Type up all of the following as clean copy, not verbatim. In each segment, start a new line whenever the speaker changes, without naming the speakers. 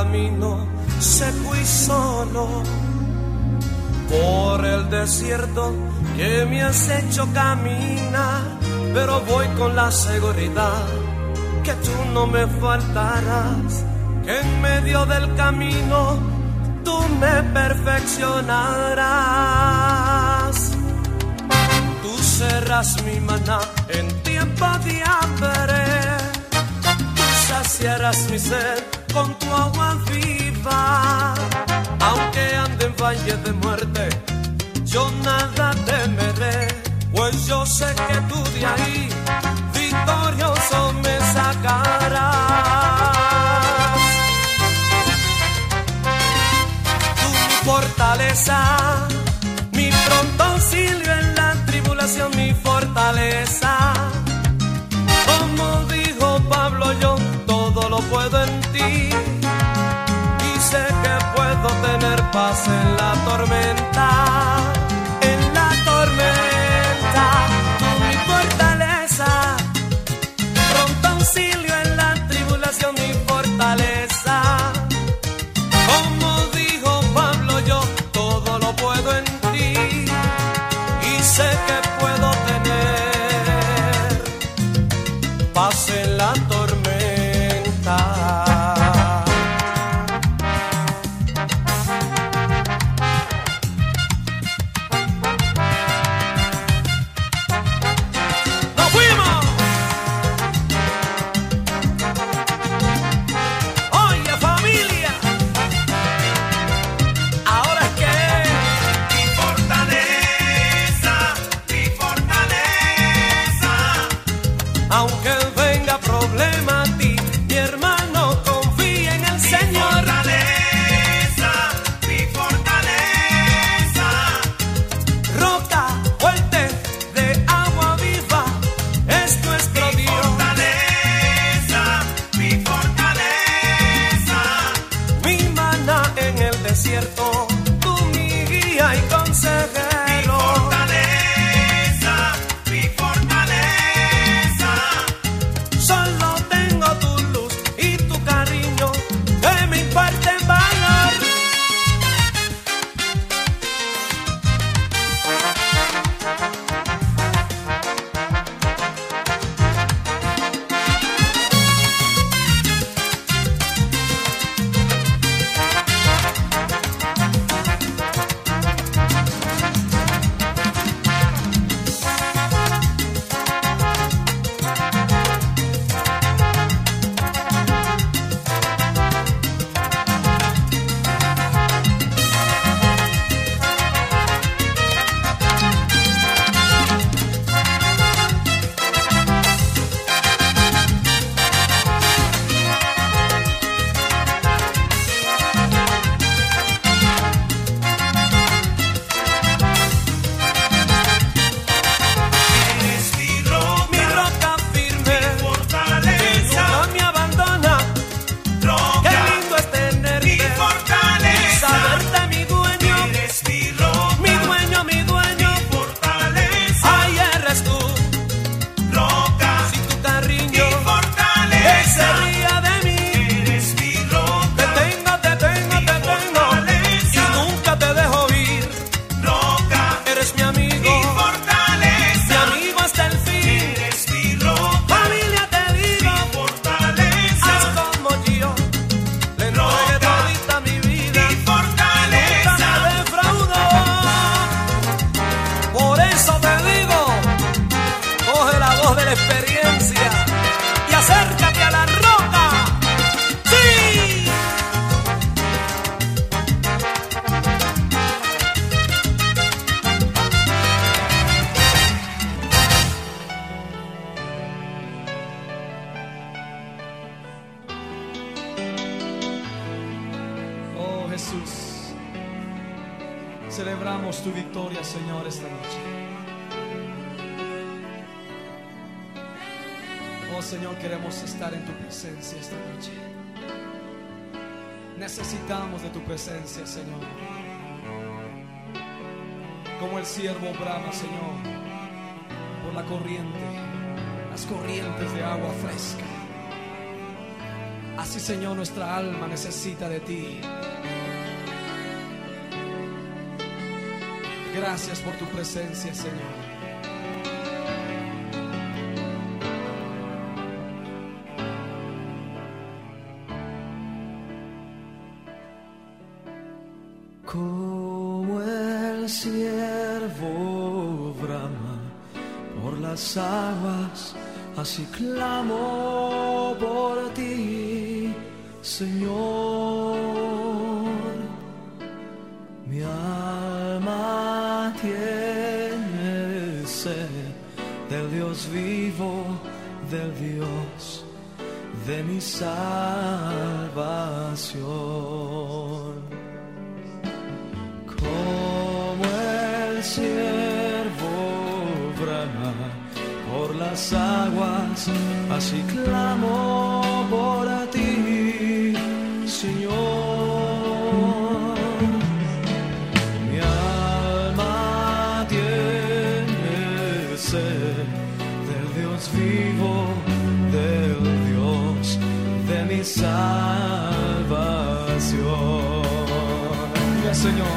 camino seco y solo, por el desierto que me has hecho caminar, pero voy con la seguridad que tú no me faltarás, que en medio del camino tú me perfeccionarás. Tú serás mi maná en tiempo de hambre, tú saciarás mi sed con tu agua viva. Aunque ande en valle de muerte, yo nada temeré, pues yo sé que tú de ahí victorioso me sacarás. Tú mi fortaleza, mi pronto auxilio en la tribulación, mi fortaleza. Como dijo Pablo, yo todo lo puedo en ti, y sé que puedo tener paz en la tormenta. En la tormenta, tú mi fortaleza, pronto auxilio en la tribulación, mi fortaleza. Como dijo Pablo, yo todo lo puedo en ti, y sé que puedo tener paz en la tormenta. Aunque venga problema a ti, mi hermano, confía en el Señor.
Mi fortaleza,
Roca fuerte de agua viva es nuestro Dios.
mi fortaleza,
Mi maná en el desierto, tú mi guía y consejero. Solo tengo tu luz y tu cariño que me imparten valor.
Jesús, celebramos tu victoria, Señor, esta noche. Oh Señor, queremos estar en tu presencia esta noche. Necesitamos de tu presencia, Señor. Como el siervo brama, Señor, por la corriente, las corrientes de agua fresca. Así, Señor, nuestra alma necesita de ti. Gracias por tu presencia, Señor.
Como el ciervo brama por las aguas, así clamo por ti, Señor. Mi alma tiene sed del Dios vivo, del Dios de mi salvación. Como el ciervo brama por las aguas, así clamo por ti, Señor. Mi alma tiene sed del Dios vivo, del Dios de mi salvación.
Aleluya, Señor.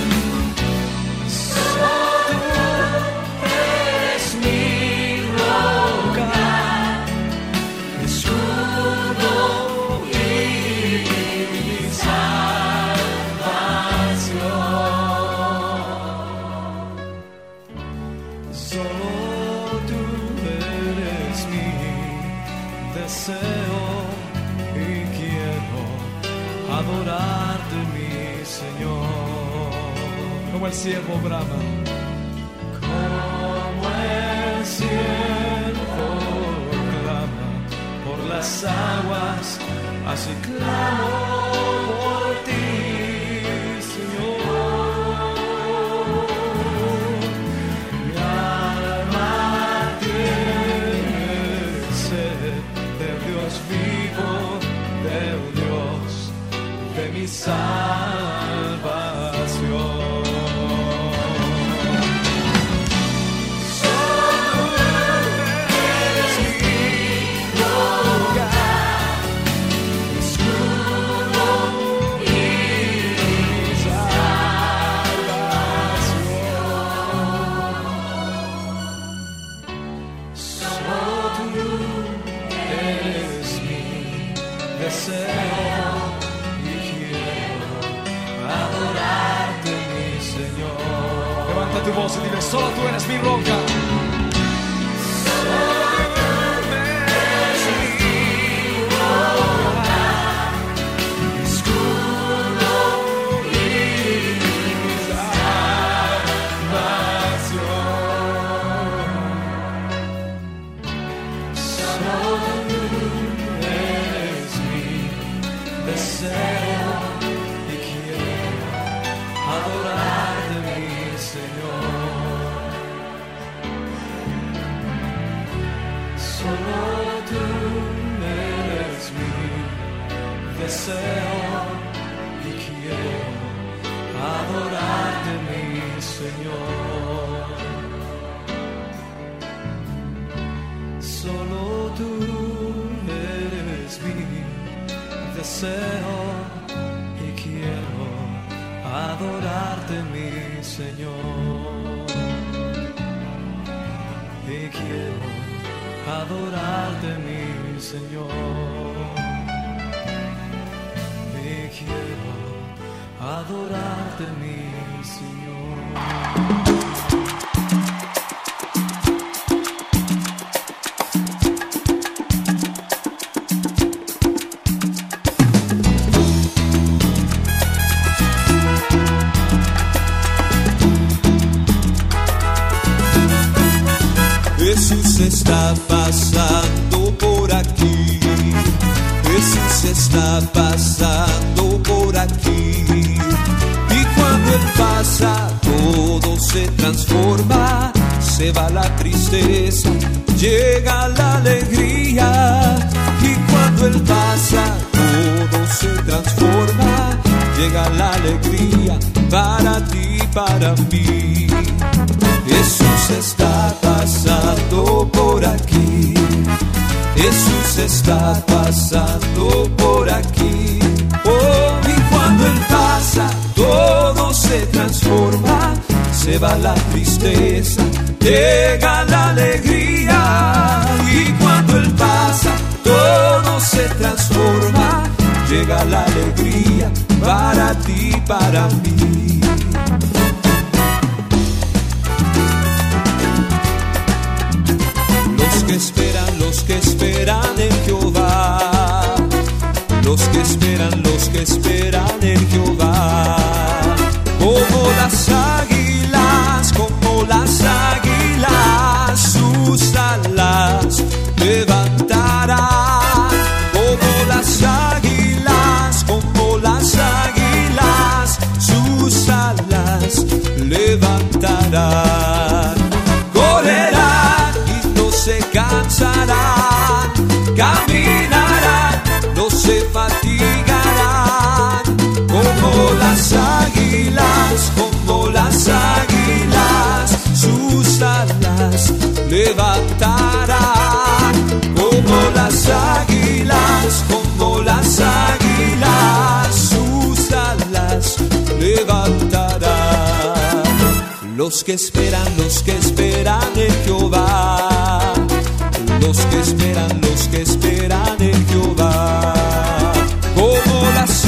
Y quiero adorarte, mi Señor.
Como el ciervo brama,
como el ciervo clama por las aguas, así clamo por ti, Señor. Mi alma tiene sed del Dios vivo, del Dios de mi salvación.
Levanta tu voz y dile: solo tú eres mi roca.
Y quiero adorarte, mi Señor. Solo tú eres mi deseo y quiero adorarte, mi Señor. Y quiero adorarte, mi Señor. Quiero adorarte, mi Señor.
Jesús está pasando por aquí. Jesús está pasando por aquí. Y cuando Él pasa, todo se transforma. Se va la tristeza, llega la alegría. Y cuando Él pasa, todo se transforma. Llega la alegría para ti, para mí. Jesús está pasando por aquí. Jesús está pasando por aquí. Oh, y cuando Él pasa, todo se transforma. Se va la tristeza, llega la alegría. Y cuando Él pasa, todo se transforma. Llega la alegría para ti, para mí. Los que esperan en Jehová. Los que esperan en Jehová. Como las águilas, sus alas levantarán. Como las águilas, sus alas levantarán. Correrán y no se cansarán, caminarán, no se fatigarán. Como las águilas, sus alas levantarán. Como las águilas, sus alas levantarán. Los que esperan en Jehová. Los que esperan en Jehová. Como las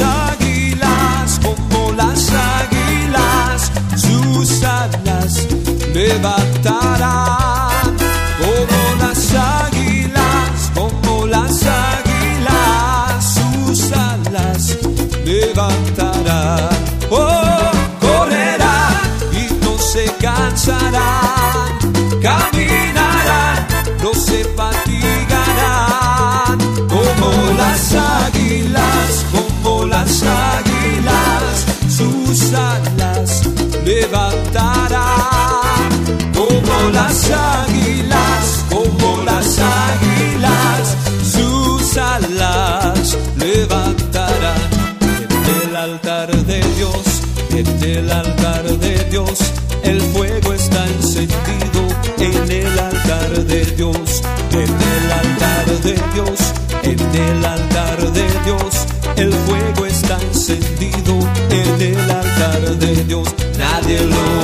águilas, sus alas levantarán. Como las águilas, sus alas levantarán. Oh, correrán y no se cansarán, caminarán, no se fatigarán. Como las águilas, sus alas levantarán. Como las águilas, sus alas levantarán. En el altar de Dios, el fuego está encendido. En el altar de Dios, el fuego está encendido. En el altar de Dios, nadie lo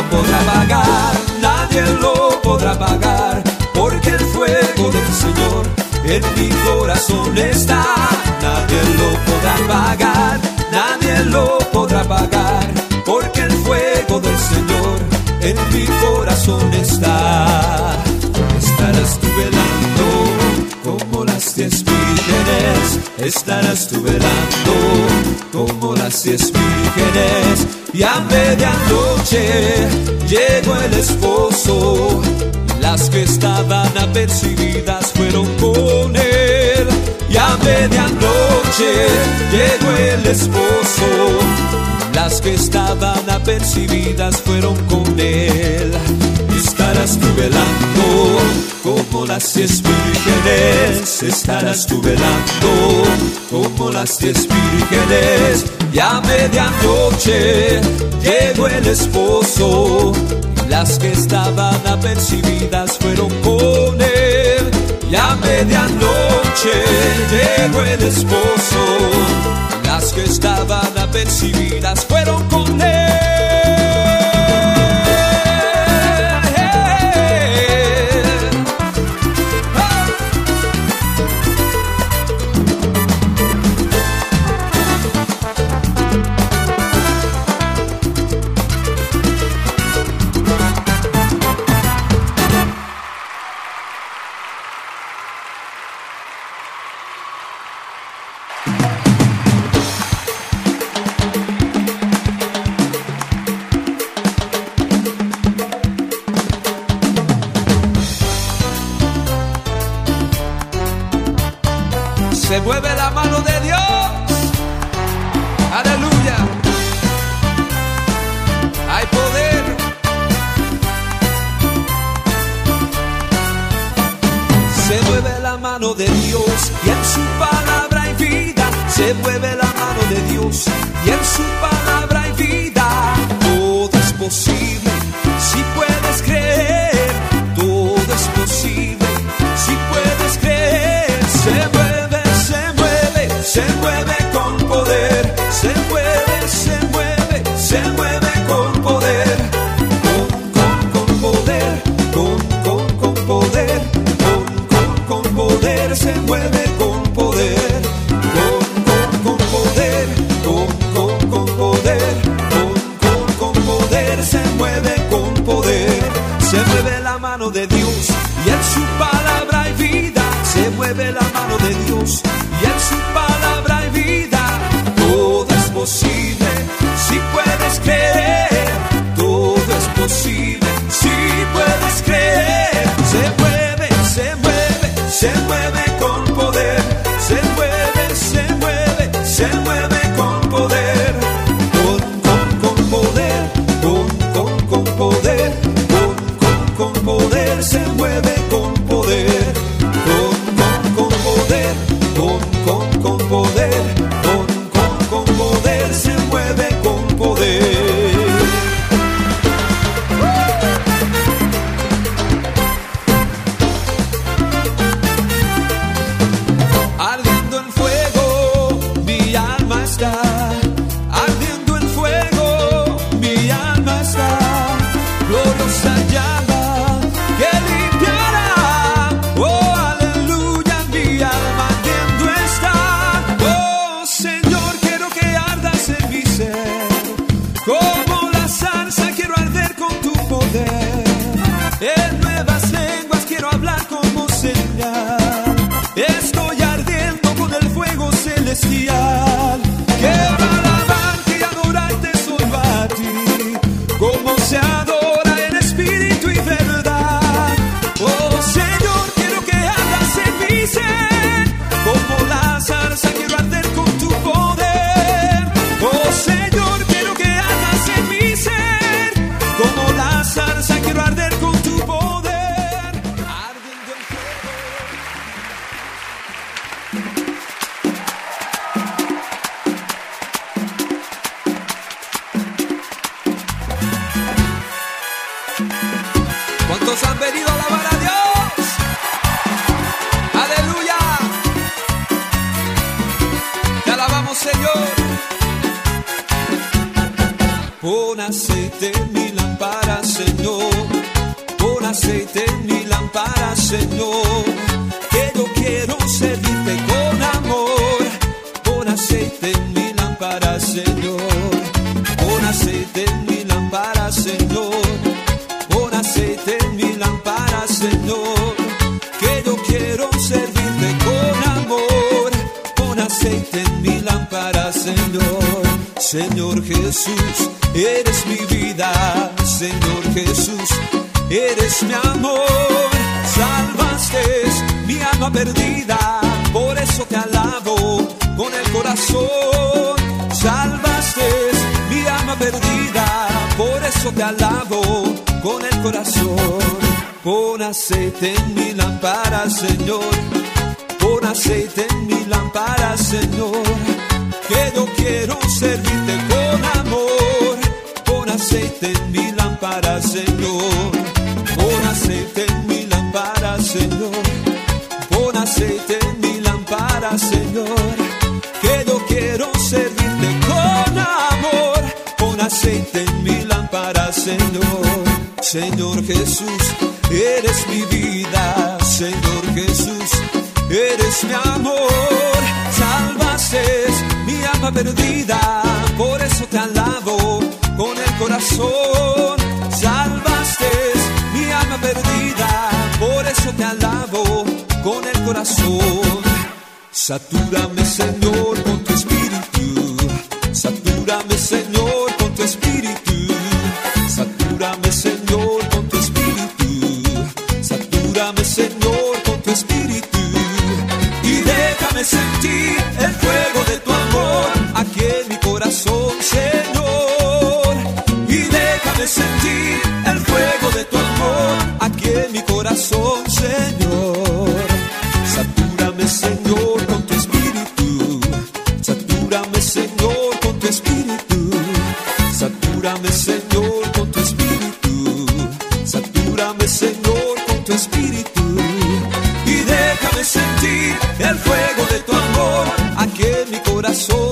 podrá apagar, porque el fuego del Señor en mi corazón está. Nadie lo podrá apagar, porque el fuego del Señor en mi corazón está. Estarás tú velando como las 10 vírgenes. Estarás tú velando como las 10 vírgenes. Y a medianoche llegó el esposo. Las que estaban apercibidas fueron con él. Y a medianoche llegó el esposo. Las que estaban apercibidas fueron con él. Estarás tú velando como las 10 vírgenes. Estarás tú velando como las 10 vírgenes. Y a medianoche llegó el esposo. Y las que estaban apercibidas fueron con él. Y a medianoche llegó el esposo. Las que estaban apercibidas fueron con él. Se mueve la mano de Dios. Aleluya. Hay poder. Se mueve la mano de Dios y en su palabra hay vida. Se mueve la mano de Dios y en su palabra hay vida. Todo es posible si puedes creer. Todo es posible si puedes creer. de Dios, y en su palabra hay vida. Se mueve la mano de Dios, y en su palabra hay vida. Todo es posible si puedes creer. Todo es posible si puedes creer. Se mueve, se mueve, se mueve con poder. Se mueve, se mueve, se mueve con poder. Con poder, con poder, con poder. Se mueve con poder. Con poder, con poder, con poder. Se mueve con poder. Ardiendo en fuego, mi alma está. Ardiendo en fuego, mi alma está. Gloriosa llama que limpiará. Oh, aleluya, mi alma ardiendo está. Oh, Señor, quiero que ardas en mi ser. Como la salsa quiero arder con tu poder. En nuevas lenguas quiero hablar como señal. Estoy ardiendo con el fuego celestial. Quiero alabarte y adorarte solo a ti, como se adora en espíritu y verdad. Oh Señor, quiero que ardas en mi ser. Como la zarza quiero arder con tu poder. Oh Señor, quiero que ardas en mi ser. Como la zarza quiero arder con tu poder. Ardiendo en fuego. ¿Cuántos han venido a alabar a Dios? ¡Aleluya! Te alabamos, Señor. Pon aceite en mi lámpara, Señor. Pon aceite en mi lámpara, Señor. Que yo quiero servirte con amor. Pon aceite en mi lámpara, Señor. Pon aceite en mi lámpara, Señor. Pon aceite en mi lámpara, Señor, que yo quiero servirte con amor. Pon aceite en mi lámpara, Señor. Señor Jesús, eres mi vida. Señor Jesús, eres mi amor. Salvaste mi alma perdida, por eso te alabo con el corazón. Salvaste mi alma perdida, por eso te alabo con el corazón. Pon aceite en mi lámpara, Señor. Pon aceite en mi lámpara, Señor, que yo quiero servirte con amor. Pon aceite en mi lámpara, Señor. Pon aceite en mi lámpara, Señor. Pon aceite en mi lámpara, Señor, que yo quiero servirte con amor. Pon aceite en mi lámpara, Señor. Señor Jesús, eres mi vida. Señor Jesús, eres mi amor. Salvaste mi alma perdida, por eso te alabo con el corazón. Salvaste mi alma perdida, por eso te alabo con el corazón. Satúrame, Señor, con tu espíritu. Satúrame, Señor, con tu espíritu. Satúrame, Señor, con tu espíritu. Satúrame, Señor, con tu espíritu. Y déjame sentir el fuego de tu amor aquí en mi corazón, Señor. Y déjame sentir el fuego de tu amor aquí en mi corazón, Señor. Satúrame, Señor, con tu espíritu. Satúrame, Señor, con tu espíritu. Satúrame, Señor, con tu espíritu. Satúrame, Señor, con tu espíritu. Y déjame sentir el fuego de tu amor aquí en mi corazón,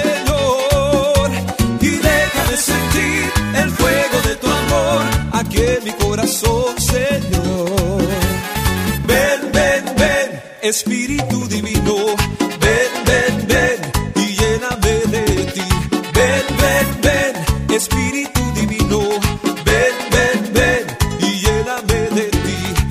Señor. Y déjame sentir el fuego de tu amor aquí en mi corazón, Señor. Ven, ven, ven, Espíritu Divino. Ven, ven, ven y lléname de ti. Ven, ven, ven, Espíritu Divino. Ven, ven, ven y lléname de ti.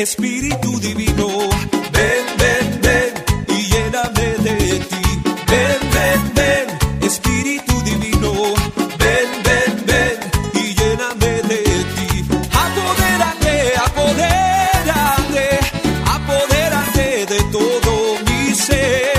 Espíritu divino, ven, ven, ven y lléname de ti. Ven, ven, ven, Espíritu divino, ven, ven, ven y lléname de ti. Apodérate, apodérate, apodérate de todo mi ser.